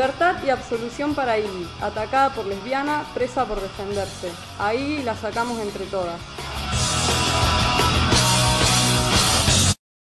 Libertad y absolución para Ili, atacada por lesbiana, presa por defenderse. Ahí la sacamos entre todas.